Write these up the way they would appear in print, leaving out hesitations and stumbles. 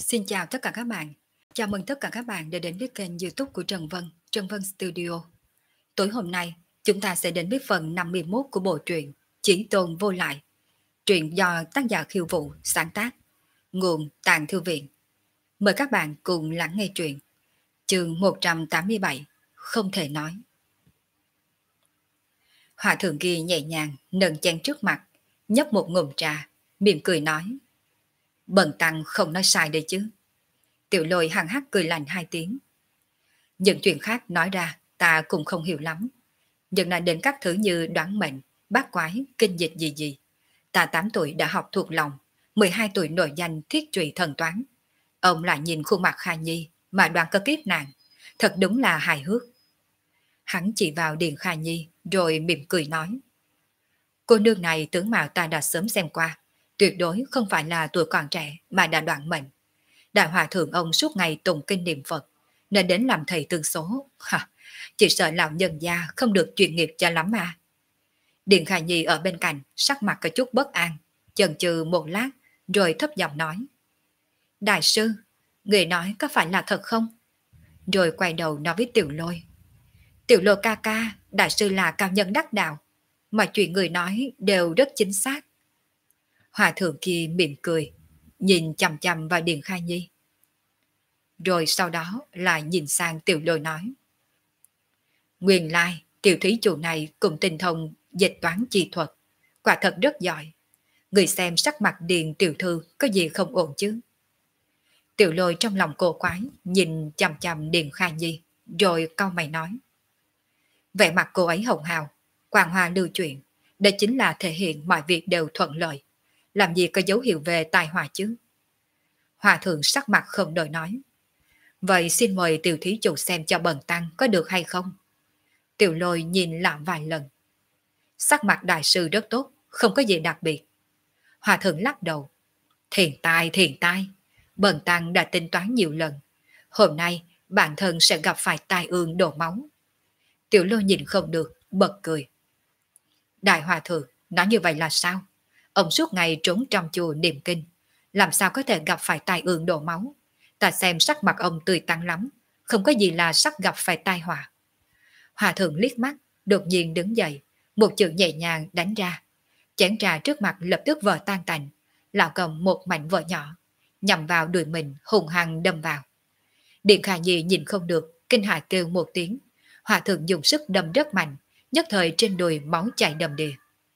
Xin chào tất cả các bạn. Chào mừng tất cả các bạn đã đến với kênh YouTube của Trần Vân Studio. Tối hôm nay, chúng ta sẽ đến với phần 51 của bộ truyện Chí Tôn Vô Lại. Truyện do tác giả Khiêu Vũ sáng tác, nguồn Tàng Thư Viện. Mời các bạn cùng lắng nghe truyện. Chương 187, Không thể nói. Hòa thượng kia nhẹ nhàng nâng chén trước mặt, nhấp một ngụm trà, mỉm cười nói: Bần tăng không nói sai đây chứ. Tiểu Lôi hằng hắc cười lạnh hai tiếng. Những chuyện khác nói ra ta cũng không hiểu lắm. Nhưng nói đến các thứ như đoán mệnh, bát quái, kinh dịch gì. Ta 8 tuổi đã học thuộc lòng, 12 tuổi nổi danh thiết trụy thần toán. Ông lại nhìn khuôn mặt Kha Nhi mà đoán có kiếp nạn. Thật đúng là hài hước. Hắn chỉ vào Điền Kha Nhi rồi mỉm cười nói: Cô nương này tướng mạo ta đã sớm xem qua. Tuyệt đối không phải là tuổi còn trẻ mà đã đoán mệnh. Đại hòa thượng ông suốt ngày tụng kinh niệm Phật, nên đến làm thầy tương số. Chỉ sợ lão nhân gia không được chuyên nghiệp cho lắm mà. Điện Khả Nhi ở bên cạnh, sắc mặt có chút bất an, chần chừ một lát, rồi thấp giọng nói: Đại sư, người nói có phải là thật không? Rồi quay đầu nói với Tiểu Lôi: Tiểu Lôi ca ca, đại sư là cao nhân đắc đạo, mà chuyện người nói đều rất chính xác. Hòa thượng kia mỉm cười, nhìn chằm chằm vào Điện Kha Nhi. Rồi sau đó lại nhìn sang Tiểu Lôi nói: Nguyên lai, tiểu thí chủ này cùng tinh thông dịch toán chi thuật, quả thật rất giỏi. Người xem sắc mặt Điền tiểu thư có gì không ổn chứ? Tiểu Lôi trong lòng cô quái, nhìn chằm chằm Điền Kha Nhi, rồi cau mày nói: Vẻ mặt cô ấy hồng hào, quang hoa lưu chuyển, đây chính là thể hiện mọi việc đều thuận lợi. Làm gì có dấu hiệu về tai họa chứ? Hòa thượng sắc mặt không đổi nói: Vậy xin mời tiểu thí chủ xem cho bần tăng có được hay không? Tiểu Lôi nhìn lão vài lần. Sắc mặt đại sư rất tốt, không có gì đặc biệt. Hòa thượng lắc đầu: thiền tai, bần tăng đã tính toán nhiều lần. Hôm nay bản thân sẽ gặp phải tai ương đổ máu. Tiểu Lôi nhìn không được, bật cười. Đại hòa thượng, nói như vậy là sao? Ông suốt ngày trốn trong chùa niệm kinh, làm sao có thể gặp phải tai ương đổ máu? Ta xem sắc mặt ông tươi tắn lắm, không có gì là sắp gặp phải tai họa. Hòa thượng liếc mắt, đột nhiên đứng dậy, một chữ nhẹ nhàng đánh ra. Chén trà trước mặt lập tức vỡ tan tành, lão cầm một mảnh vỡ nhỏ, nhằm vào đùi mình hùng hăng đâm vào. Điện Khả Nhi nhìn không được, kinh hãi kêu một tiếng. Hòa thượng dùng sức đâm rất mạnh, nhất thời trên đùi máu chảy đầm đìa.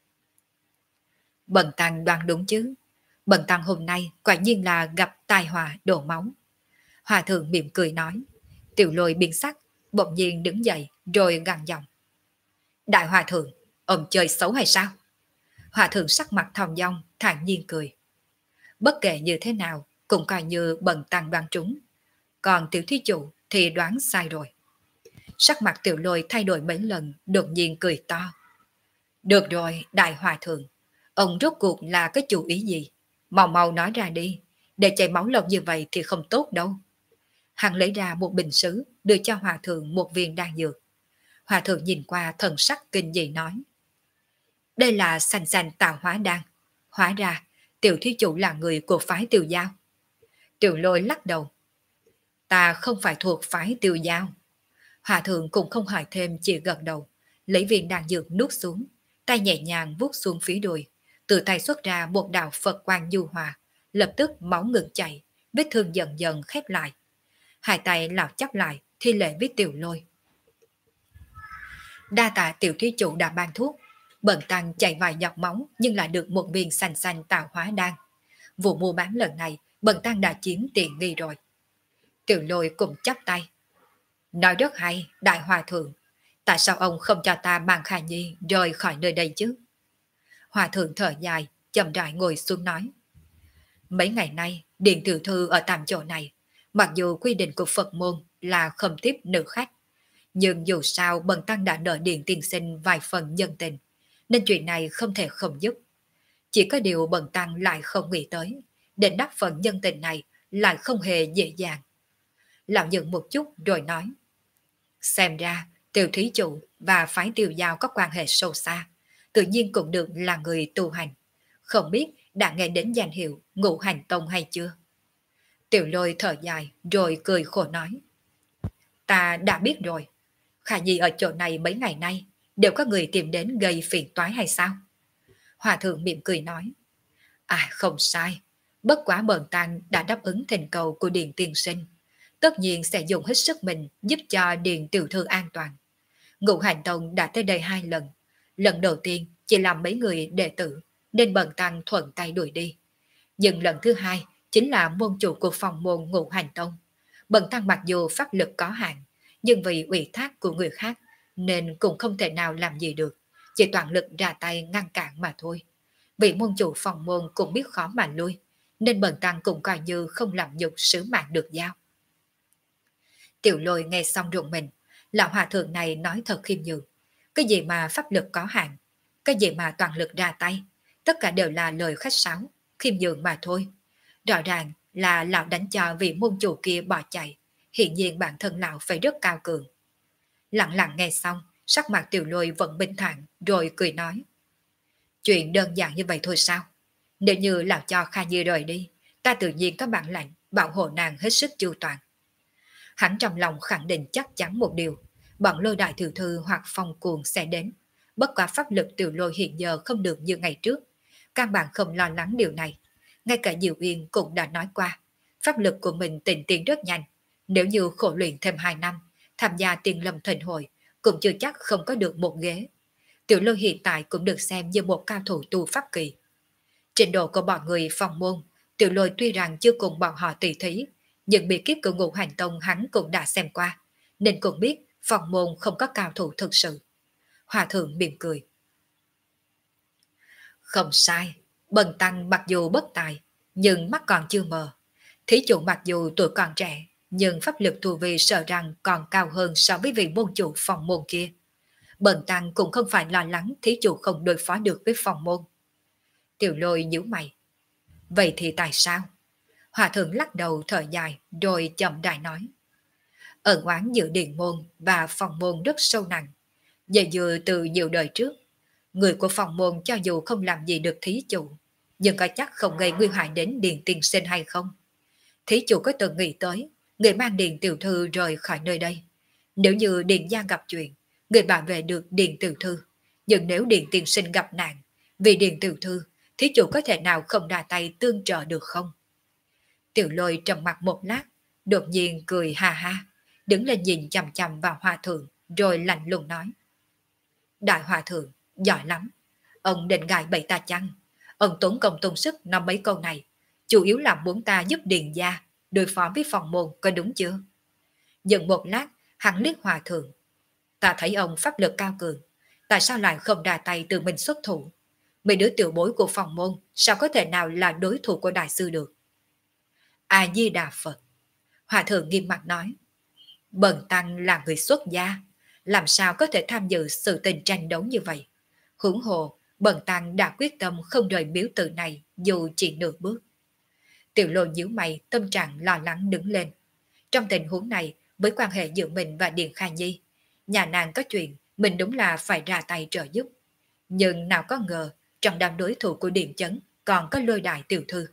Bần tăng đoán đúng chứ? Bần tăng hôm nay quả nhiên là gặp tai họa đổ máu. Hòa thượng mỉm cười nói. Tiểu Lôi biến sắc, bỗng nhiên đứng dậy rồi gằn giọng: Đại hòa thượng, ông chơi xấu hay sao? Hòa thượng sắc mặt thong dong, thản nhiên cười. Bất kể như thế nào, cũng coi như bần tăng đoán trúng. Còn tiểu thí chủ thì đoán sai rồi. Sắc mặt Tiểu Lôi thay đổi mấy lần, đột nhiên cười to. Được rồi, đại hòa thượng, ông rốt cuộc là cái chủ ý gì? Mau mau nói ra đi, để chảy máu lâu như vậy thì không tốt đâu. Hắn lấy ra một bình sứ, đưa cho hòa thượng một viên đan dược. Hòa thượng nhìn qua thần sắc kinh dị nói: Đây là sanh sanh tạo hóa đan. Hóa ra, tiểu thí chủ là người của phái Tiêu Giao. Tiểu Lôi lắc đầu: Ta không phải thuộc phái Tiêu Giao. Hòa thượng cũng không hỏi thêm, chỉ gật đầu, lấy viên đan dược nuốt xuống, tay nhẹ nhàng vuốt xuống phía đùi, từ tay xuất ra một đạo Phật quang nhu hòa, lập tức máu ngừng chảy, vết thương dần dần khép lại. Hai tay lão chắp lại, thi lễ với Tiểu Lôi: Đa tạ tiểu thí chủ đã ban thuốc, bần tăng chảy vài giọt máu nhưng lại được một viên xanh xanh tạo hóa đan. Vụ mua bán lần này bần tăng đã chiếm tiện nghi rồi. Tiểu Lôi cùng chắp tay: Nói rất hay, đại hòa thượng. Tại sao ông không cho ta mang Kha Nhi rời khỏi nơi đây chứ? Hòa thượng thở dài, chậm rãi ngồi xuống nói: Mấy ngày nay, Điện tiểu thư ở tạm chỗ này, mặc dù quy định của Phật môn là không tiếp nữ khách, nhưng dù sao bần tăng đã nợ Điện tiên sinh vài phần nhân tình, nên chuyện này không thể không giúp. Chỉ có điều bần tăng lại không nghĩ tới, để đắp phần nhân tình này lại không hề dễ dàng. Lão dừng một chút rồi nói: Xem ra tiểu thí chủ và phái Tiêu Giao có quan hệ sâu xa, tự nhiên cũng được là người tu hành. Không biết đã nghe đến danh hiệu Ngũ Hành Tông hay chưa? Tiểu Lôi thở dài rồi cười khổ nói. Ta đã biết rồi. Khả Nhi ở chỗ này mấy ngày nay đều có người tìm đến gây phiền toái hay sao? Hòa thượng mỉm cười nói. À không sai. Bất quá bần tăng đã đáp ứng thỉnh cầu của Điền tiên sinh. Tất nhiên sẽ dùng hết sức mình giúp cho Điền tiểu thư an toàn. Ngũ Hành Tông đã tới đây 2 lần. Lần đầu tiên chỉ làm mấy người đệ tử nên bần tăng thuận tay đuổi đi. Nhưng lần thứ hai chính là môn chủ của phòng môn Ngũ Hành Tông. Bần tăng mặc dù pháp lực có hạn, nhưng vì ủy thác của người khác nên cũng không thể nào làm gì được, chỉ toàn lực ra tay ngăn cản mà thôi. Vị môn chủ phòng môn cũng biết khó mà lui, nên bần tăng cũng coi như không làm nhục sứ mạng được giao. Tiểu Lôi nghe xong rụng mình, lão hòa thượng này nói thật khiêm nhường. Cái gì mà pháp lực có hạn, cái gì mà toàn lực ra tay, tất cả đều là lời khách sáo, khiêm nhường mà thôi. Rõ ràng là lão đánh cho vị môn chủ kia bỏ chạy, hiện nhiên bản thân lão phải rất cao cường. Lặng lặng nghe xong, sắc mặt Tiểu Lôi vẫn bình thản rồi cười nói. Chuyện đơn giản như vậy thôi sao? Nếu như lão cho Kha Nhi rời đi, ta tự nhiên có bản lãnh bảo hộ nàng hết sức chu toàn. Hắn trong lòng khẳng định chắc chắn một điều, bọn Lôi đại tiểu thư hoặc phong cuồng sẽ đến. Bất quả pháp lực Tiểu Lôi hiện giờ không được như ngày trước, căn bản không lo lắng điều này. Ngay cả Diệu Uyên cũng đã nói qua, pháp lực của mình tịnh tiến rất nhanh. Nếu như khổ luyện thêm 2 năm, tham gia Tiên Lâm Thịnh Hội, cũng chưa chắc không có được một ghế. Tiểu Lôi hiện tại cũng được xem như một cao thủ tu pháp kỳ. Trình độ của bọn người phòng môn, Tiểu Lôi tuy rằng chưa cùng bọn họ tỷ thí, nhưng bí kíp của Ngũ Hành Tông hắn cũng đã xem qua, nên cũng biết phòng môn không có cao thủ thực sự. Hòa thượng mỉm cười. Không sai, bần tăng mặc dù bất tài, nhưng mắt còn chưa mờ. Thí chủ mặc dù tuổi còn trẻ, nhưng pháp lực tu vi sợ rằng còn cao hơn so với vị môn chủ phòng môn kia. Bần tăng cũng không phải lo lắng thí chủ không đối phó được với phòng môn. Tiểu Lôi nhíu mày. Vậy thì tại sao? Hòa thượng lắc đầu thở dài rồi chậm rãi nói. Ẩn oán giữa điện môn và phòng môn rất sâu nặng. Dạy dừa từ nhiều đời trước, người của phòng môn cho dù không làm gì được thí chủ, nhưng có chắc không gây nguy hại đến Điền tiên sinh hay không? Thí chủ có từng nghĩ tới người mang Điền tiểu thư rời khỏi nơi đây. Nếu như Điền gia gặp chuyện, người bảo vệ được Điền tiểu thư. Nhưng nếu Điền tiên sinh gặp nạn, vì Điền tiểu thư, thí chủ có thể nào không ra tay tương trợ được không? Tiểu Lôi trầm mặt một lát, đột nhiên cười ha ha, đứng lên nhìn chằm chằm vào hòa thượng, rồi lạnh lùng nói. Đại hòa thượng, giỏi lắm. Ông định gài bẫy ta chăng? Ông tốn công tốn sức nói mấy câu này, chủ yếu là muốn ta giúp Điền gia đối phó với phòng môn, có đúng chưa? Dừng một lát, hắn liếc hòa thượng. Ta thấy ông pháp lực cao cường, tại sao lại không ra tay tự mình xuất thủ? Mấy đứa tiểu bối của phòng môn sao có thể nào là đối thủ của đại sư được? A Di Đà Phật. Hòa thượng nghiêm mặt nói. Bần tăng là người xuất gia, làm sao có thể tham dự sự tình tranh đấu như vậy? Huống hồ, bần tăng đã quyết tâm không rời miếu tự này dù chỉ nửa bước. Tiểu Lôi nhíu mày, tâm trạng lo lắng đứng lên. Trong tình huống này, với quan hệ giữa mình và Điền Kha Nhi, nhà nàng có chuyện, mình đúng là phải ra tay trợ giúp. Nhưng nào có ngờ, trong đám đối thủ của Điền Chấn còn có Lôi đại tiểu thư.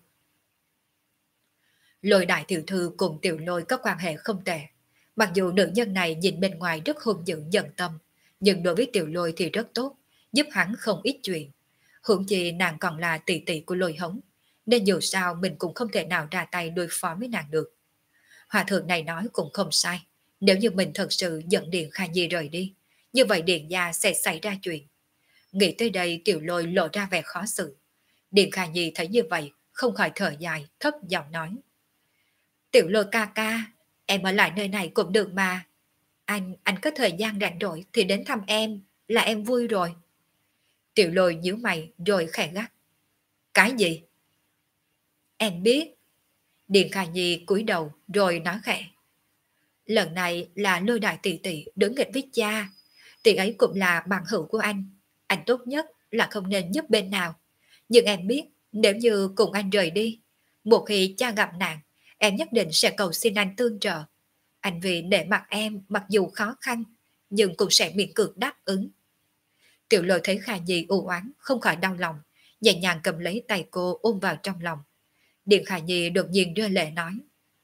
Lôi đại tiểu thư cùng Tiểu Lôi có quan hệ không tệ. Mặc dù nữ nhân này nhìn bên ngoài rất hung dữ giận tâm, nhưng đối với Tiểu Lôi thì rất tốt, giúp hắn không ít chuyện. Hưởng chi nàng còn là tỷ tỷ của Lôi Hống, nên dù sao mình cũng không thể nào ra tay đối phó với nàng được. Hòa thượng này nói cũng không sai, nếu như mình thật sự dẫn Điền Kha Nhi rời đi, như vậy Điền gia sẽ xảy ra chuyện. Nghĩ tới đây Tiểu Lôi lộ ra vẻ khó xử. Điền Kha Nhi thấy như vậy, không khỏi thở dài, thấp giọng nói. Tiểu Lôi ca ca, em ở lại nơi này cũng được mà. Anh có thời gian rảnh rỗi thì đến thăm em, là em vui rồi. Tiểu Lôi nhíu mày rồi khẽ gắt. Cái gì? Em biết. Điền Kha Nhi cúi đầu rồi nói khẽ. Lần này là Lôi đại tỷ tỷ đối nghịch với cha. Tỷ ấy cũng là bạn hữu của anh. Anh tốt nhất là không nên giúp bên nào. Nhưng em biết nếu như cùng anh rời đi, một khi cha gặp nạn, em nhất định sẽ cầu xin anh tương trợ. Anh vì nể mặt em mặc dù khó khăn, nhưng cũng sẽ miễn cưỡng đáp ứng. Tiểu Lôi thấy Kha Nhi u oán, không khỏi đau lòng, nhẹ nhàng cầm lấy tay cô ôm vào trong lòng. Điện Kha Nhi đột nhiên đưa lệ nói.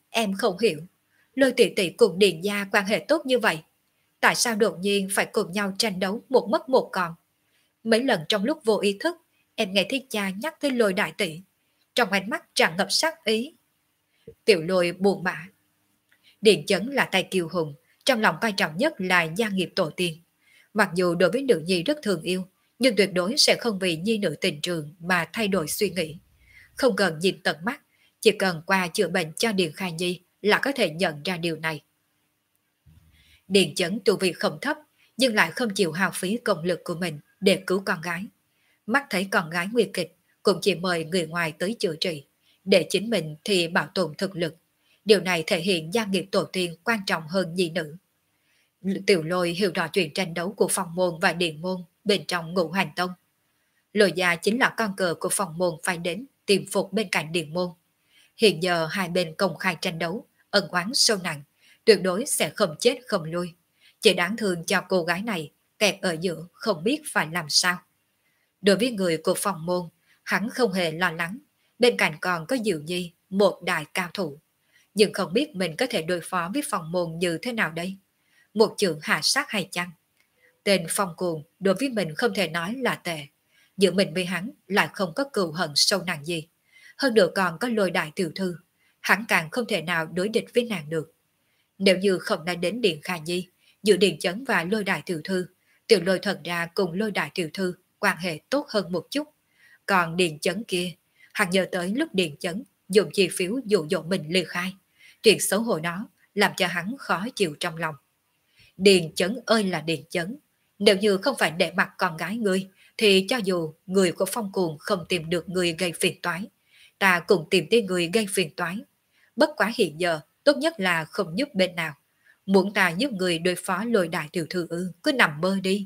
Em không hiểu, Lôi tỷ tỷ cùng Điền gia quan hệ tốt như vậy, tại sao đột nhiên phải cùng nhau tranh đấu một mất một còn? Mấy lần trong lúc vô ý thức, em nghe thấy cha nhắc tới Lôi đại tỷ, trong ánh mắt tràn ngập sát ý. Tiểu Lôi buồn bã. Điền Chấn là tay kiêu hùng, trong lòng quan trọng nhất là gia nghiệp tổ tiên. Mặc dù đối với nữ nhi rất thương yêu, nhưng tuyệt đối sẽ không vì nhi nữ tình trường mà thay đổi suy nghĩ. Không cần nhìn tận mắt, chỉ cần qua chữa bệnh cho Điền Khai Nhi là có thể nhận ra điều này. Điền Chấn tu vi không thấp, nhưng lại không chịu hao phí công lực của mình để cứu con gái. Mắt thấy con gái nguy kịch, cũng chỉ mời người ngoài tới chữa trị, để chính mình thì bảo tồn thực lực. Điều này thể hiện gia nghiệp tổ tiên quan trọng hơn nhi nữ. Tiểu Lôi hiểu rõ chuyện tranh đấu của Phong Môn và Điền Môn bên trong Ngũ Hành Tông. Lôi gia chính là con cờ của Phong Môn phải đến tìm phục bên cạnh Điền Môn. Hiện giờ hai bên công khai tranh đấu, ân oán sâu nặng, tuyệt đối sẽ không chết không lui. Chỉ đáng thương cho cô gái này kẹt ở giữa không biết phải làm sao. Đối với người của Phong Môn, hắn không hề lo lắng, bên cạnh còn có Diệu Nhi, một đại cao thủ. Nhưng không biết mình có thể đối phó với Phong Môn như thế nào đây? Một chưởng hạ sát hay chăng? Tên Phong Cuồng đối với mình không thể nói là tệ, giữa mình với hắn lại không có cừu hận sâu nặng gì. Hơn nữa còn có Lôi đại tiểu thư, hắn càng không thể nào đối địch với nàng được. Nếu như không nói đến Điện Kha Nhi, giữa Điện Chấn và Lôi đại tiểu thư, Tiểu Lôi thật ra cùng Lôi đại tiểu thư quan hệ tốt hơn một chút. Còn Điện Chấn kia, hắn nhớ tới lúc Điện Chấn dùng chi phiếu dụ dỗ mình ly khai. Chuyện xấu hổ đó làm cho hắn khó chịu trong lòng. Điền Chấn ơi là Điền Chấn, nếu như không phải để mặt con gái ngươi, thì cho dù người của Phong Cuồng không tìm được người gây phiền toái, ta cũng tìm tới người gây phiền toái. Bất quá hiện giờ, tốt nhất là không giúp bên nào. Muốn ta giúp người đối phó Lôi đại tiểu thư ư, cứ nằm mơ đi.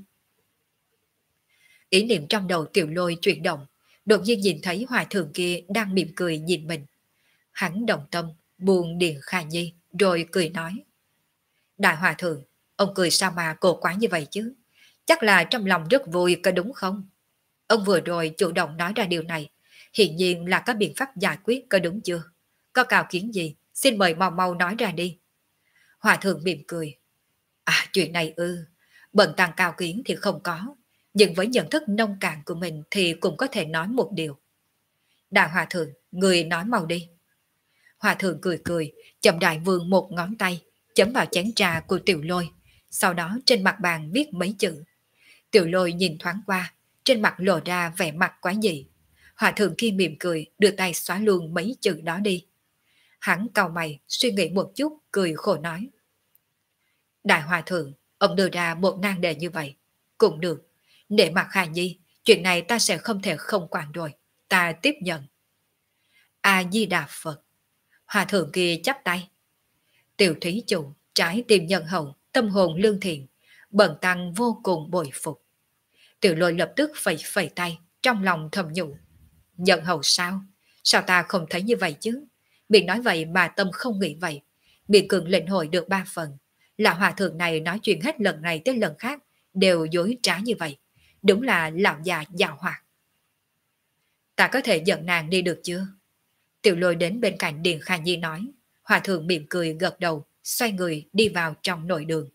Ý niệm trong đầu Tiểu Lôi chuyển động, đột nhiên nhìn thấy hòa thượng kia đang mỉm cười nhìn mình. Hắn động tâm, buông Điền Kha Nhi, rồi cười nói. Đại hòa thượng, ông cười sao mà cổ quái như vậy chứ? Chắc là trong lòng rất vui có đúng không? Ông vừa rồi chủ động nói ra điều này, hiển nhiên là có biện pháp giải quyết có đúng chưa? Có cao kiến gì? Xin mời mau mau nói ra đi. Hòa thượng mỉm cười. À, chuyện này ư, bần tăng cao kiến thì không có, nhưng với nhận thức nông cạn của mình thì cũng có thể nói một điều. Đại hòa thượng, người nói mau đi. Hòa thượng cười cười, chậm đại vươn một ngón tay, chấm vào chén trà của Tiểu Lôi, sau đó trên mặt bàn viết mấy chữ. Tiểu Lôi nhìn thoáng qua, trên mặt lộ ra vẻ mặt quá dị. Hòa thượng kia mỉm cười, đưa tay xóa luôn mấy chữ đó đi. Hắn cau mày, suy nghĩ một chút, cười khổ nói. Đại hòa thượng, ông đưa ra một nan đề như vậy. Cũng được, để mặt Hà Nhi, chuyện này ta sẽ không thể không quản rồi. Ta tiếp nhận. A-di-đà Phật. Hòa thượng kia chắp tay. Tiểu thí chủ, trái tim nhân hậu, tâm hồn lương thiện, bần tăng vô cùng bội phục. Tiểu Lôi lập tức phẩy phẩy tay, trong lòng thầm nhủ. Nhân hậu sao? Sao ta không thấy như vậy chứ? Miệng nói vậy mà tâm không nghĩ vậy. Miệng cường lĩnh hội được 3 phần. Là hòa thượng này nói chuyện hết lần này tới lần khác, đều dối trá như vậy. Đúng là lão già giàu hoạt. Ta có thể dẫn nàng đi được chưa? Tiểu Lôi đến bên cạnh Điền Kha Nhi nói. Hòa thượng mỉm cười gật đầu, xoay người đi vào trong nội đường.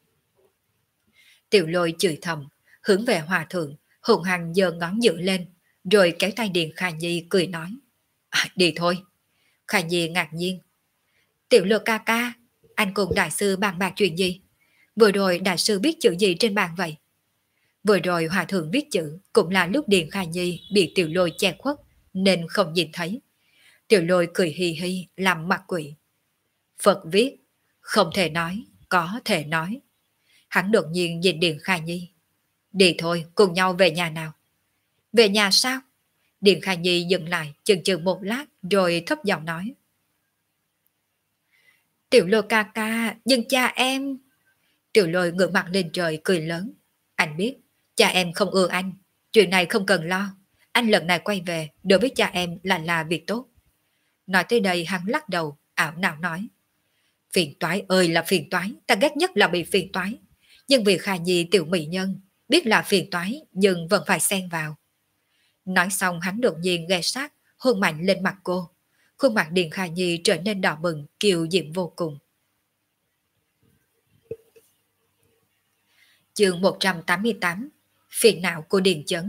Tiểu Lôi chửi thầm, hướng về hòa thượng, hùng hăng giơ ngón giữa lên, rồi kéo tay Điền Kha Nhi cười nói. Đi thôi. Kha Nhi ngạc nhiên. Tiểu Lôi ca ca, anh cùng đại sư bàn bạc chuyện gì? Vừa rồi đại sư biết chữ gì trên bàn vậy? Vừa rồi hòa thượng viết chữ cũng là lúc Điền Kha Nhi bị Tiểu Lôi che khuất, nên không nhìn thấy. Tiểu Lôi cười hì hì làm mặt quỷ. Phật viết, không thể nói, có thể nói. Hắn đột nhiên nhìn Điền Kha Nhi. Đi thôi, cùng nhau về nhà nào. Về nhà sao? Điền Kha Nhi dừng lại chừng chừng một lát rồi thấp giọng nói. Tiểu Lôi ca ca, nhưng cha em... Tiểu Lôi ngửa mặt lên trời cười lớn. Anh biết, cha em không ưa anh. Chuyện này không cần lo. Anh lần này quay về, đối với cha em là việc tốt. Nói tới đây hắn lắc đầu, ảo não nói. Phiền toái ơi là phiền toái, ta ghét nhất là bị phiền toái. Nhưng vì Kha Nhi tiểu mỹ nhân, biết là phiền toái nhưng vẫn phải xen vào. Nói xong hắn đột nhiên ghé sát, hôn mạnh lên mặt cô. Khuôn mặt Điền Khả Nhi trở nên đỏ bừng, kiều diễm vô cùng. Chương 188. Phiền não của Điền Chấn.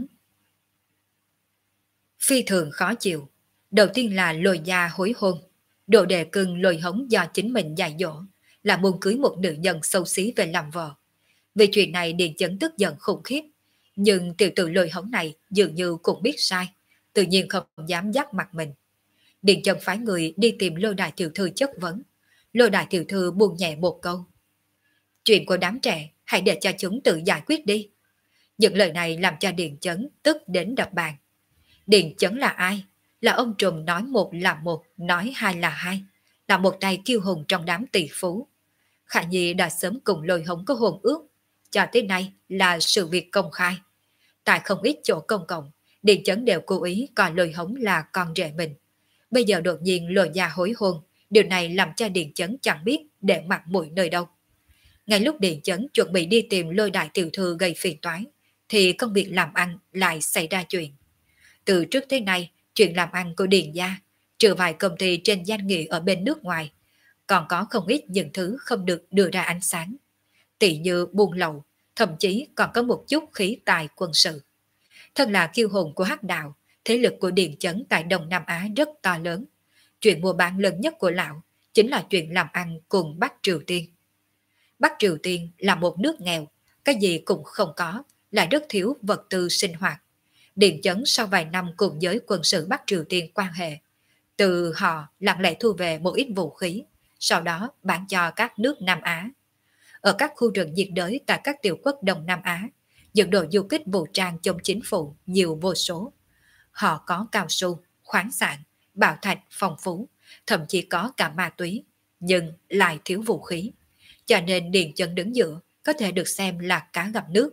Phi thường khó chịu. Đầu tiên là Lôi Gia hối hôn. Đồ đề cưng Lôi Hống do chính mình dạy dỗ, là muốn cưới một nữ nhân xấu xí về làm vợ. Vì chuyện này Điền Chấn tức giận khủng khiếp. Nhưng tiểu tử Lôi Hống này dường như cũng biết sai, tự nhiên không dám dắt mặt mình. Điền Chấn phái người đi tìm Lôi Đại Tiểu Thư chất vấn. Lôi Đại Tiểu Thư buông nhẹ một câu: chuyện của đám trẻ hãy để cho chúng tự giải quyết đi. Những lời này làm cho Điền Chấn tức đến đập bàn. Điền Chấn là ai? Là ông trùm nói một là một, nói hai là hai, là một tay kiêu hùng trong đám tỷ phú. Khả Nhi đã sớm cùng Lôi Hống có hôn ước, cho tới nay là sự việc công khai. Tại không ít chỗ công cộng, Điền Chấn đều cố ý coi Lôi Hống là con rể mình. Bây giờ đột nhiên Lôi Gia hối hôn, điều này làm cho Điền Chấn chẳng biết để mặt mũi nơi đâu. Ngay lúc Điền Chấn chuẩn bị đi tìm Lôi Đại Tiểu Thư gây phiền toái, thì công việc làm ăn lại xảy ra chuyện. Từ trước tới nay, chuyện làm ăn của Điền gia, trừ vài công ty trên danh nghĩa ở bên nước ngoài, còn có không ít những thứ không được đưa ra ánh sáng. Tỷ như buôn lậu, thậm chí còn có một chút khí tài quân sự. Thân là kiêu hùng của Hắc Đạo, thế lực của Điền Chấn tại Đông Nam Á rất to lớn. Chuyện mua bán lớn nhất của lão chính là chuyện làm ăn cùng Bắc Triều Tiên. Bắc Triều Tiên là một nước nghèo, cái gì cũng không có, lại rất thiếu vật tư sinh hoạt. Điền Chấn sau vài năm cùng giới quân sự Bắc Triều Tiên quan hệ, từ họ lặng lẽ thu về một ít vũ khí, sau đó bán cho các nước Nam Á. Ở các khu rừng nhiệt đới tại các tiểu quốc Đông Nam Á, những đội du kích vũ trang chống chính phủ nhiều vô số. Họ có cao su, khoáng sản, bảo thạch phong phú, thậm chí có cả ma túy, nhưng lại thiếu vũ khí. Cho nên Điền Chấn đứng giữa có thể được xem là cá gặp nước.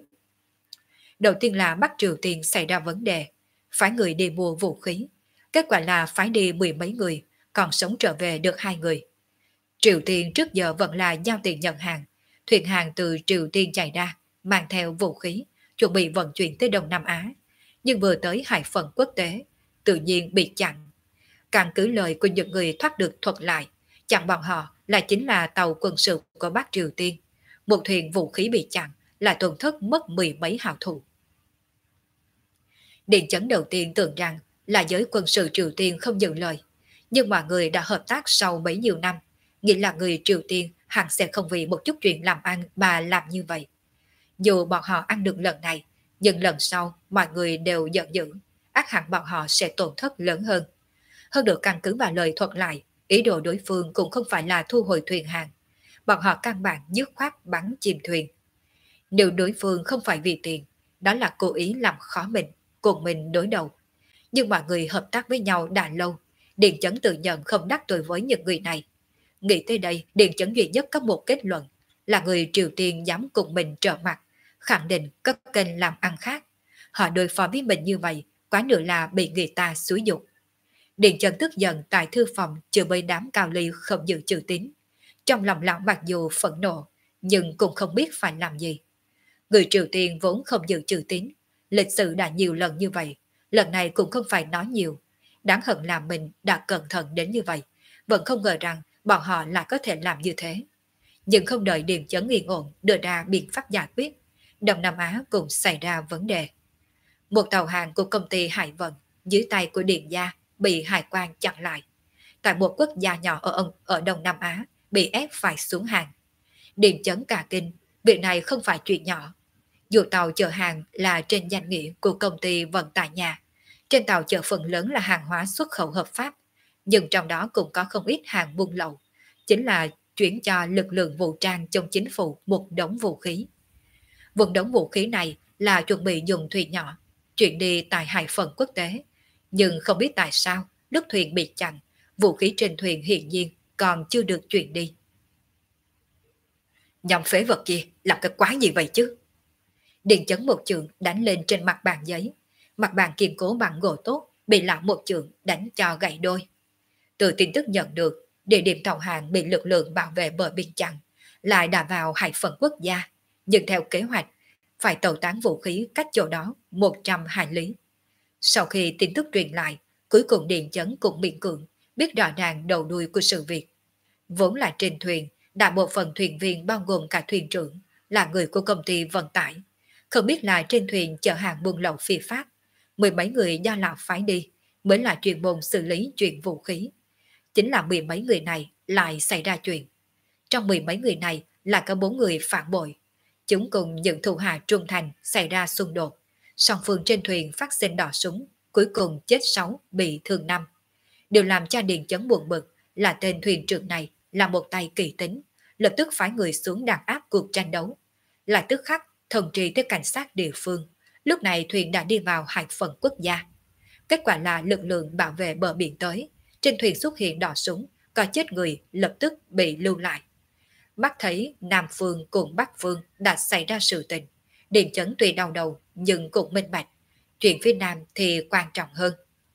Đầu tiên là Bắc Triều Tiên xảy ra vấn đề, phái người đi mua vũ khí. Kết quả là phái đi mười mấy người, còn sống trở về được 2 người. Triều Tiên trước giờ vẫn là giao tiền nhận hàng. Thuyền hàng từ Triều Tiên chạy ra, mang theo vũ khí, chuẩn bị vận chuyển tới Đông Nam Á. Nhưng vừa tới hải phận quốc tế, tự nhiên bị chặn. Căn cứ lời của những người thoát được thuật lại, chặn bọn họ là chính là tàu quân sự của Bắc Triều Tiên. Một thuyền vũ khí bị chặn là tổn thất mất 10 mấy hào thủ. Điền Chấn đầu tiên tưởng rằng là giới quân sự Triều Tiên không giữ lời, nhưng mọi người đã hợp tác sau bấy nhiêu năm, nghĩ là người Triều Tiên hẳn sẽ không vì một chút chuyện làm ăn mà làm như vậy. Dù bọn họ ăn được lần này, nhưng lần sau mọi người đều giận dữ, ắt hẳn bọn họ sẽ tổn thất lớn hơn. Hơn được căn cứ vào lời thuật lại, ý đồ đối phương cũng không phải là thu hồi thuyền hàng. Bọn họ căn bản dứt khoát bắn chìm thuyền. Nếu đối phương không phải vì tiền, đó là cố ý làm khó mình, cùng mình đối đầu. Nhưng mọi người hợp tác với nhau đã lâu, Điền Chấn tự nhận không đắc tội với những người này. Nghĩ tới đây, Điền Chấn duy nhất có một kết luận, là người Triều Tiên dám cùng mình trở mặt, khẳng định cất kênh làm ăn khác. Họ đối phó với mình như vậy, quá nửa là bị người ta xúi dục. Điền Chấn tức giận tại thư phòng chửi bới đám cao ly không giữ chữ tín. Trong lòng lão mặc dù phẫn nộ, nhưng cũng không biết phải làm gì. Người Triều Tiên vốn không giữ chữ tín, lịch sử đã nhiều lần như vậy, lần này cũng không phải nói nhiều. Đáng hận là mình đã cẩn thận đến như vậy, vẫn không ngờ rằng bọn họ lại có thể làm như thế. Nhưng không đợi Điền Chấn yên ổn đưa ra biện pháp giải quyết, Đông Nam Á cũng xảy ra vấn đề. Một tàu hàng của công ty Hải Vận dưới tay của Điền gia bị hải quan chặn lại. Tại một quốc gia nhỏ ở Đông Nam Á bị ép phải xuống hàng. Điền Chấn cả kinh, việc này không phải chuyện nhỏ. Dù tàu chở hàng là trên danh nghĩa của công ty vận tải nhà, trên tàu chở phần lớn là hàng hóa xuất khẩu hợp pháp, nhưng trong đó cũng có không ít hàng buôn lậu, chính là chuyển cho lực lượng vũ trang trong chính phủ một đống vũ khí. Một đống vũ khí này là chuẩn bị dùng thuyền nhỏ, chuyển đi tại hải phận quốc tế, nhưng không biết tại sao lúc thuyền bị chặn, vũ khí trên thuyền hiển nhiên còn chưa được chuyển đi. Nhóm phế vật kia làm cái quái gì vậy chứ? Điền Chấn một chưởng đánh lên trên mặt bàn giấy. Mặt bàn kiên cố bằng gỗ tốt bị lão một chưởng đánh cho gãy đôi. Từ tin tức nhận được, địa điểm tàu hàng bị lực lượng bảo vệ bờ biên chặn, lại đã vào hải phận quốc gia, nhưng theo kế hoạch phải tẩu tán vũ khí cách chỗ đó 100 hải lý. Sau khi tin tức truyền lại, cuối cùng Điền Chấn cũng miễn cưỡng biết rõ ràng đầu đuôi của sự việc. Vốn là trên thuyền, đại bộ phận thuyền viên bao gồm cả thuyền trưởng, là người của công ty vận tải. Không biết là trên thuyền chở hàng buôn lậu phi pháp, mười mấy người do lão phái đi, mới là chuyên môn xử lý chuyện vũ khí. Chính là mười mấy người này lại xảy ra chuyện. Trong mười mấy người này là có bốn người phản bội. Chúng cùng những thủ hạ trung thành xảy ra xung đột. Song phương trên thuyền phát sinh đỏ súng, cuối cùng chết 6, bị thương 5. Điều làm cho Điền Chấn buồn bực là tên thuyền trưởng này là một tay kỳ tính, lập tức phái người xuống đàn áp cuộc tranh đấu. Lại tức khắc thông tri tới cảnh sát địa phương. Lúc này thuyền đã đi vào hải phận quốc gia. Kết quả là lực lượng bảo vệ bờ biển tới, trên thuyền xuất hiện đỏ súng, có chết người lập tức bị lưu lại. Mắt thấy Nam Phương cùng Bắc Phương đã xảy ra sự tình. Điền Chấn tuy đau đầu nhưng cũng minh bạch. Chuyện phía Nam thì quan trọng hơn.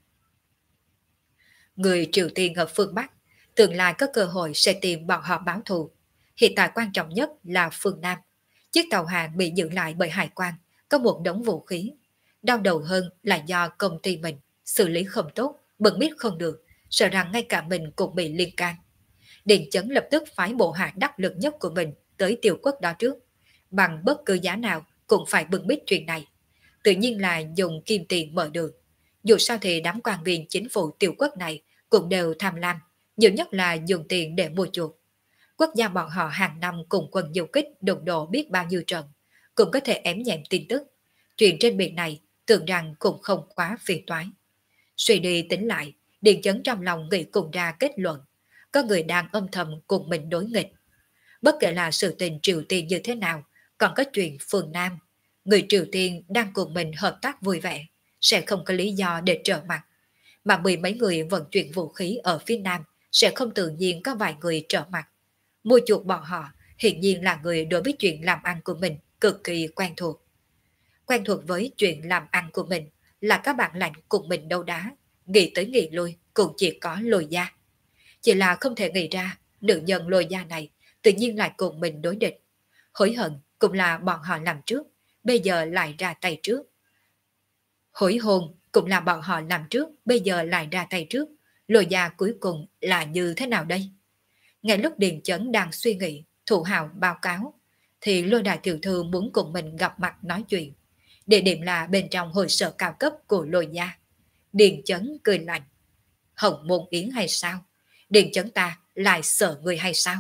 Người Triều Tiên ở phương Bắc tương lai có cơ hội sẽ tìm bọn họ báo thù. Hiện tại quan trọng nhất là phương Nam. Chiếc tàu hàng bị giữ lại bởi hải quan, có một đống vũ khí. Đau đầu hơn là do công ty mình xử lý không tốt, bận biết không được, sợ rằng ngay cả mình cũng bị liên can. Điền Chấn lập tức phái bộ hạ đắc lực nhất của mình tới Tiểu Quốc đó trước. Bằng bất cứ giá nào cũng phải bưng bít chuyện này. Tự nhiên là dùng kim tiền mở đường. Dù sao thì đám quan viên chính phủ Tiểu Quốc này cũng đều tham lam, nhiều nhất là dùng tiền để mua chuộc. Quốc gia bọn họ hàng năm cùng quân du kích đụng độ biết bao nhiêu trận, cũng có thể ém nhẹm tin tức. Chuyện trên biển này tưởng rằng cũng không quá phiền toái. Suy đi tính lại, Điền Chấn trong lòng nghĩ cùng ra kết luận. Có người đang âm thầm cùng mình đối nghịch. Bất kể là sự tình Triều Tiên như thế nào, còn có chuyện phương Nam. Người Triều Tiên đang cùng mình hợp tác vui vẻ, sẽ không có lý do để trở mặt. Mà mười mấy người vận chuyển vũ khí ở phía Nam sẽ không tự nhiên có vài người trở mặt. Mua chuộc bọn họ hiển nhiên là người đối với chuyện làm ăn của mình cực kỳ quen thuộc. Quen thuộc với chuyện làm ăn của mình là các bạn lành cùng mình đấu đá, nghĩ tới nghĩ lui cũng chỉ có Lôi Gia. Chỉ là không thể nghĩ ra nữ nhân Lôi Gia này tự nhiên lại cùng mình đối địch. Hối hận cũng là bọn họ làm trước, bây giờ lại ra tay trước. Hối hôn cũng là bọn họ làm trước, bây giờ lại ra tay trước. Lôi Gia cuối cùng là như thế nào đây? Ngay lúc Điền Chấn đang suy nghĩ, thủ hào báo cáo, thì Lôi Đại Tiểu Thư muốn cùng mình gặp mặt nói chuyện. Địa điểm là bên trong hội sở cao cấp của Lôi Gia. Điền Chấn cười lạnh. Hồng Môn Yến hay sao? Điền Chấn ta lại sợ người hay sao?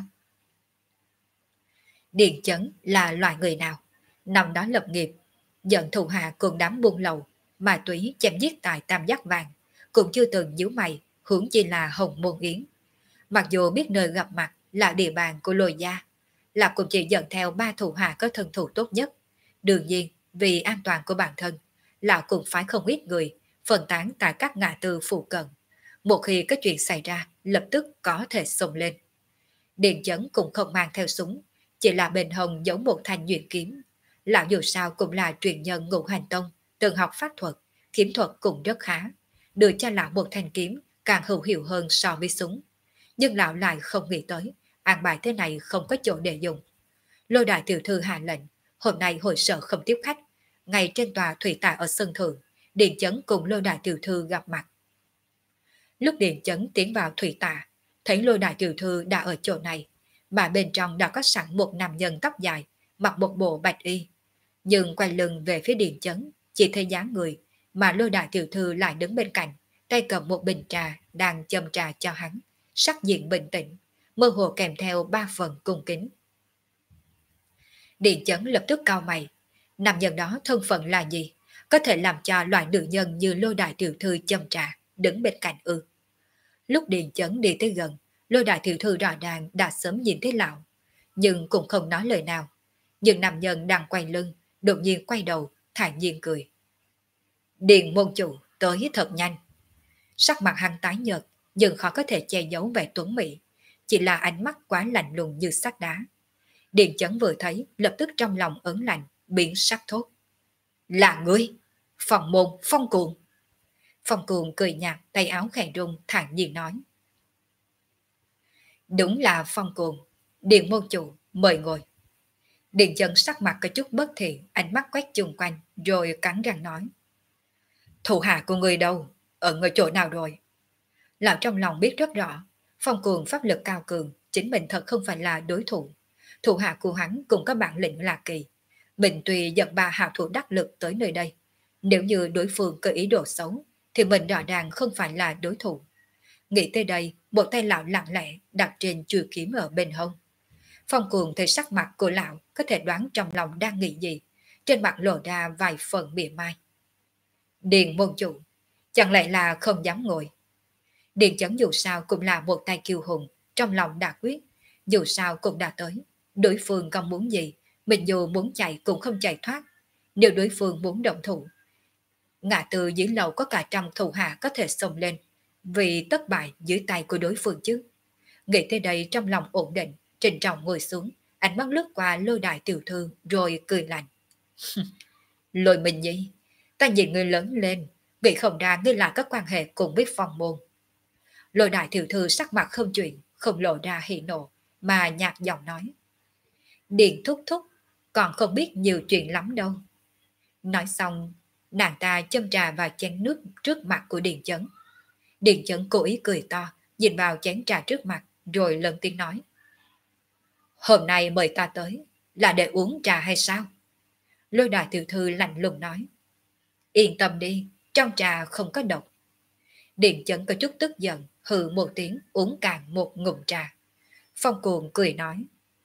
Điền Chấn là loại người nào? Năm đó lập nghiệp, giận thủ hạ cùng đám buôn lậu, ma túy chém giết tại Tam Giác Vàng, cũng chưa từng nhíu mày, hướng chi là Hồng Môn Yến. Mặc dù biết nơi gặp mặt là địa bàn của Lôi Gia, là cũng chỉ dẫn theo ba thủ hạ có thân thủ tốt nhất. Đương nhiên, vì an toàn của bản thân, lão cũng phải không ít người phân tán tại các ngã tư phụ cận. Một khi có chuyện xảy ra, lập tức có thể xông lên. Điền Chấn cũng không mang theo súng, chỉ là bên hông giấu một thanh nhuyễn kiếm. Lão dù sao cũng là truyền nhân Ngũ Hành Tông, từng học pháp thuật, kiếm thuật cũng rất khá. Đưa cho lão một thanh kiếm càng hữu hiệu hơn so với súng. Nhưng lão lại không nghĩ tới, an bài thế này không có chỗ để dùng. Lôi Đại Tiểu Thư hạ lệnh, hôm nay hội sở không tiếp khách. Ngay trên tòa thủy tạ ở sân thượng, Điền Chấn cùng Lôi Đại Tiểu Thư gặp mặt. Lúc Điền Chấn tiến vào thủy tạ, thấy Lôi Đại Tiểu Thư đã ở chỗ này, mà bên trong đã có sẵn một nam nhân tóc dài, mặc một bộ bạch y. Nhưng quay lưng về phía Điền Chấn, chỉ thấy dáng người, mà Lôi Đại Tiểu Thư lại đứng bên cạnh, tay cầm một bình trà đang châm trà cho hắn, sắc diện bình tĩnh, mơ hồ kèm theo ba phần cung kính. Điền Chấn lập tức cau mày, nam nhân đó thân phận là gì? Có thể làm cho loại nữ nhân như Lôi Đại Tiểu Thư châm trà, đứng bên cạnh ư? Lúc Điền Chấn đi tới gần, Lôi Đại Tiểu Thư rõ ràng đã sớm nhìn thấy lão, nhưng cũng không nói lời nào. Nhưng nam nhân đang quay lưng, đột nhiên quay đầu, thản nhiên cười. Điền môn chủ tới thật nhanh. Sắc mặt hắn tái nhợt, nhưng khó có thể che giấu vẻ tuấn mỹ, chỉ là ánh mắt quá lạnh lùng như sắt đá. Điền Chấn vừa thấy, lập tức trong lòng ớn lạnh, biến sắc thốt. Là ngươi! Phòng môn Phong Cuồng! Phong Cuồng cười nhạt, tay áo khẽ rung, thản nhiên nói. Đúng là Phong Cuồng. Điền môn chủ, mời ngồi. Điền Chấn sắc mặt có chút bất thiện, ánh mắt quét chung quanh, rồi cắn răng nói. Thủ hạ của người đâu? Ở người chỗ nào rồi? Lão trong lòng biết rất rõ, Phong Cuồng pháp lực cao cường, chính mình thật không phải là đối thủ. Thủ hạ của hắn cũng có bản lĩnh là kỳ. Mình tuy dẫn ba hào thủ đắc lực tới nơi đây, nếu như đối phương có ý đồ xấu, thì mình rõ ràng không phải là đối thủ. Nghĩ tới đây, một tay lão lặng lẽ đặt trên chuôi kiếm ở bên hông. Phong Cuồng thấy sắc mặt của lão có thể đoán trong lòng đang nghĩ gì, trên mặt lộ ra vài phần mỉa mai. Điền môn chủ, chẳng lẽ là không dám ngồi? Điền Chấn dù sao cũng là một tay kiêu hùng, trong lòng đã quyết, dù sao cũng đã tới. Đối phương không muốn gì, mình dù muốn chạy cũng không chạy thoát. Nếu đối phương muốn động thủ, ngã từ dưới lầu có cả trăm thủ hạ có thể xông lên, vì thất bại dưới tay của đối phương chứ. Nghĩ tới đây trong lòng ổn định, trịnh trọng ngồi xuống, ánh mắt lướt qua Lôi Đại tiểu thư rồi cười lạnh. Lôi mình nhi, ta nhìn người lớn lên, nghĩ không ra ngươi lại có quan hệ cùng với Phong môn. Lôi Đại tiểu thư sắc mặt không chuyển, không lộ ra hỉ nộ, mà nhạt giọng nói. Điện thúc thúc, còn không biết nhiều chuyện lắm đâu. Nói xong, nàng ta châm trà vào chén nước trước mặt của Điền Chấn. Điền Chấn cố ý cười to, nhìn vào chén trà trước mặt, rồi lần tiếng nói. Hôm nay mời ta tới, là để uống trà hay sao? Lôi Đại tiểu thư lạnh lùng nói. Yên tâm đi, trong trà không có độc. Điền Chấn có chút tức giận, hừ một tiếng uống cạn một ngụm trà. Phong Cuồng cười nói.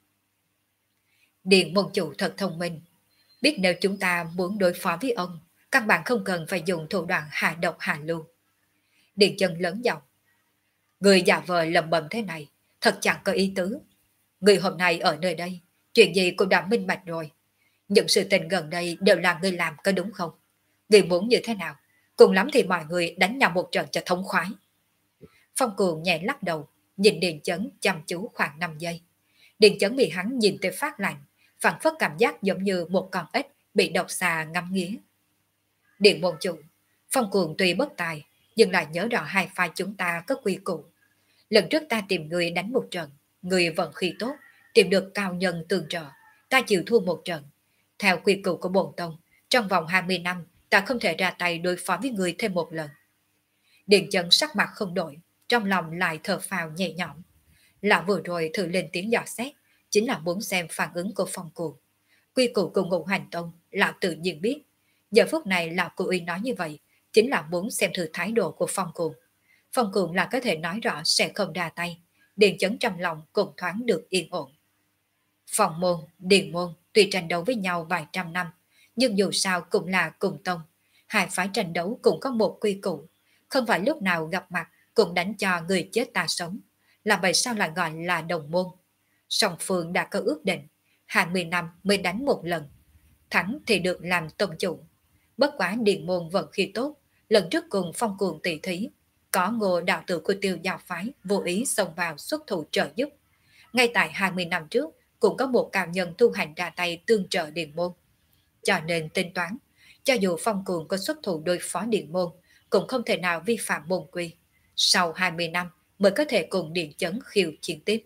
Điền môn chủ thật thông minh, biết nếu chúng ta muốn đối phó với ông, căn bản không cần phải dùng thủ đoạn hạ độc hạ lưu. Điền Chấn lớn giọng. Người giả vờ lầm bầm thế này, thật chẳng có ý tứ. Người hôm nay ở nơi đây, chuyện gì cũng đã minh bạch rồi. Những sự tình gần đây đều là người làm có đúng không? Người muốn như thế nào? Cùng lắm thì mọi người đánh nhau một trận cho thống khoái. Phong Cuồng nhẹ lắc đầu, nhìn Điền Chấn chăm chú khoảng 5 giây. Điền Chấn bị hắn nhìn tới phát lạnh, phản phất cảm giác giống như một con ếch bị độc xà ngắm nghía. Điền môn chủ, Phong Cuồng tuy bất tài, nhưng lại nhớ rõ hai phe chúng ta có quy củ. Lần trước ta tìm người đánh một trận, người vận khí tốt, tìm được cao nhân tương trợ, ta chịu thua một trận. Theo quy củ của bổn tông, trong vòng 20 năm, ta không thể ra tay đối phó với người thêm một lần. Điền Chấn sắc mặt không đổi, trong lòng lại thở phào nhẹ nhõm. Lão vừa rồi thử lên tiếng dò xét, chính là muốn xem phản ứng của Phong Cuồng. Quy củ của Ngũ Hành Tông, lão tự nhiên biết. Giờ phút này lão cố ý nói như vậy, chính là muốn xem thử thái độ của Phong Cuồng. Phong Cuồng là có thể nói rõ sẽ không đa tay, Điền Chấn trong lòng cũng thoáng được yên ổn. Phong môn, Điền môn tuy tranh đấu với nhau vài trăm năm, nhưng dù sao cũng là cùng tông. Hai phái tranh đấu cũng có một quy củ, không phải lúc nào gặp mặt cũng đánh cho người chết ta sống. Là vậy sao lại gọi là đồng môn? Song phương đã có ước định, 20 năm mới đánh một lần. Thắng thì được làm tông chủ. Bất quá Điền môn vận khí tốt, lần trước cùng Phong Cuồng tỷ thí, có Ngô đạo tử của Tiêu Giao phái vô ý xông vào xuất thủ trợ giúp. Ngay tại 20 năm trước, cũng có một cao nhân tu hành ra tay tương trợ Điền môn. Cho nên tính toán, cho dù Phong Cuồng có xuất thủ đối phó Điền môn, cũng không thể nào vi phạm môn quy. Sau 20 năm mới có thể cùng Điền Chấn khiêu chiến tiếp.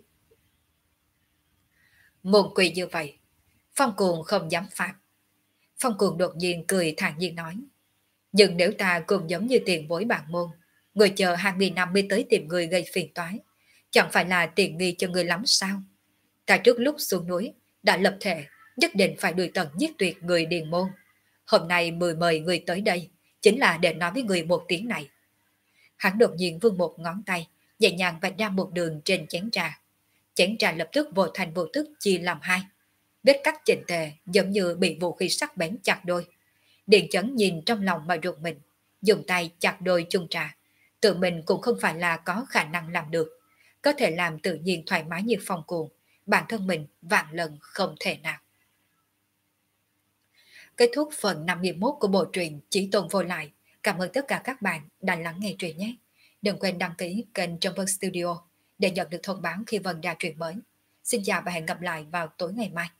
Môn quy như vậy, Phong Cuồng không dám phạm. Phong Cuồng đột nhiên cười thản nhiên nói. Nhưng nếu ta cũng giống như tiền bối bản môn, người chờ 20 năm mới tới tìm người gây phiền toái, chẳng phải là tiền nghi cho người lắm sao? Ta trước lúc xuống núi, đã lập thể, nhất định phải đuổi tận giết tuyệt người Điền môn. Hôm nay mời người tới đây, chính là để nói với người một tiếng này. Hắn đột nhiên vươn một ngón tay, nhẹ nhàng vạch ra một đường trên chén trà. Chén trà lập tức vô thành vô tức chia làm hai. Vết cắt chỉnh tề giống như bị vũ khí sắc bén chặt đôi. Điền Chấn nhìn trong lòng mà rụt mình, dùng tay chặt đôi chung trà. Tự mình cũng không phải là có khả năng làm được. Có thể làm tự nhiên thoải mái như Phong Cuồng, bản thân mình vạn lần không thể nào. Kết thúc phần 51 của bộ truyện Chí Tôn Vô Lại. Cảm ơn tất cả các bạn đã lắng nghe truyện nhé. Đừng quên đăng ký kênh Trong Vân Studio để nhận được thông báo khi Vân ra truyện mới. Xin chào và hẹn gặp lại vào tối ngày mai.